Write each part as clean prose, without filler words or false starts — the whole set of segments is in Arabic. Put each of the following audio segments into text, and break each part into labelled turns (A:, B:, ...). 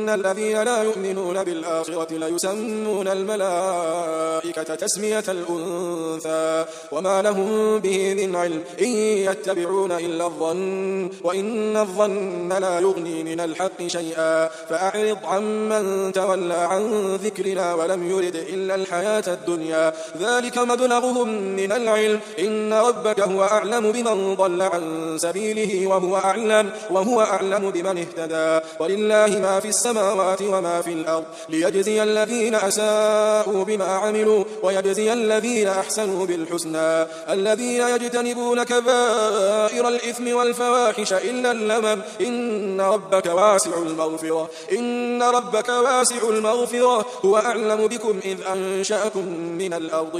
A: الذين لا يؤمنون بالآخرة ليسمون الملائكة تسمية الأنثى وما لهم به من علم إن يتبعون إلا الظن وإن الظن لا يغني من الحق شيئا فأعرض عمن تولى عن ذكرنا ولم يرد إلا الحياة الدنيا ذلك مبلغهم من العلم إن ربك هو أعلم بمن ضل عن سبيله وهو أعلم بمن اهتدى ولله ما في السماوات وما في الأرض ليجزي الذين أساءوا بما عملوا ويجزي الذين أحسنوا بالحسنى الذين يجتنبون كبائر الإثم والفواحش إلا اللمم إن ربك واسع المغفرة هو أعلم بكم إذ أنشأكم من الأرض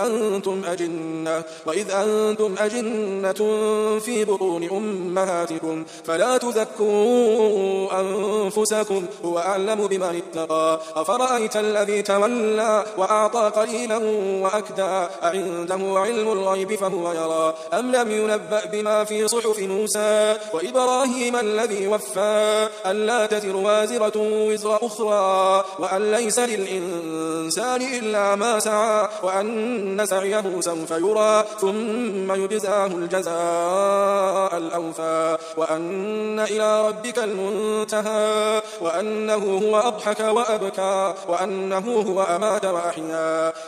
A: وإذ أنتم أجنة في بطون أمهاتكم فلا تزكوا أنفسكم هو أعلم بمن اتقى أفرأيت الذي تولى وأعطى قليلا وأكدى أعنده علم الغيب فهو يرى أم لم ينبأ بما في صحف موسى وإبراهيم الذي وفى ألا تزر وازرة وزر أخرى وأن ليس للإنسان إلا ما سعى وأن سعيه سوف يرى ثم يجزاه الجزاء الأوفى وأن إلى ربك المنتهى وأنه هو أضحك وأبكى وأنه هو أمات وأحيا